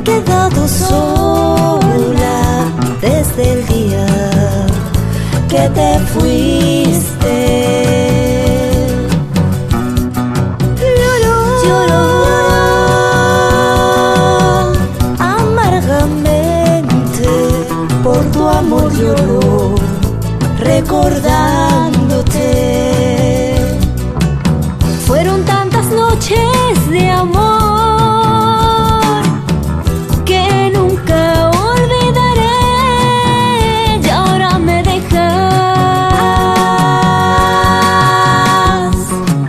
quedado sola desde el día que te fuiste. Lloro amargamente por tu amor, lloro recordándote. Fueron tantas noches de amor que nunca olvidaré, y ahora me dejas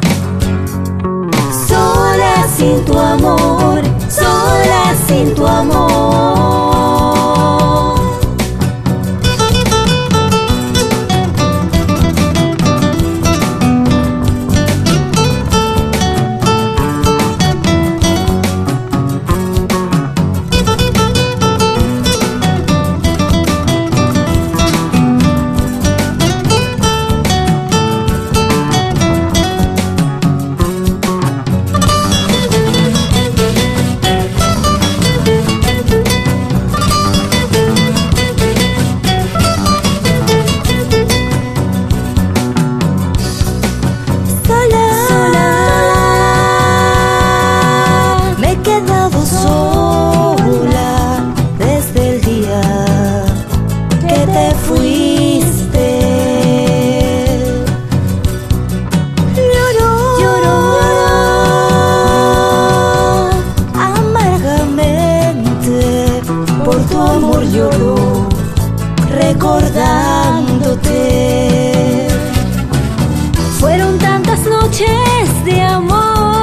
sola sin tu amor, sola sin tu amor. Sola desde el día que te fuiste. Lloro amargamente por tu amor, lloro recordándote. Fueron tantas noches de amor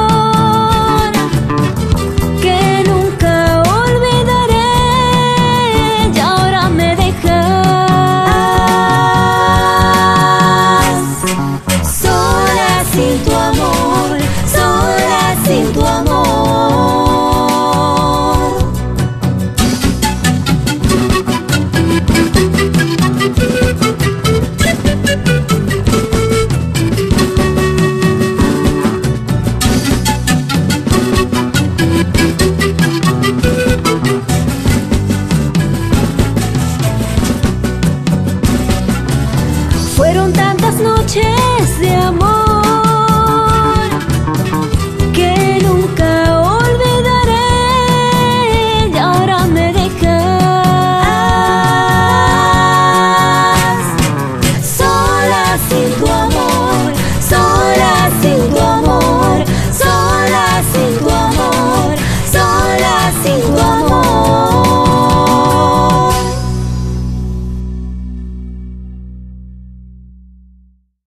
sin tu amor, sola sin tu amor. Fueron tantas noches de amor que nunca olvidaré, y ahora me dejas sola sin tu amor, sola sin tu amor, sola sin tu amor, sola sin tu amor.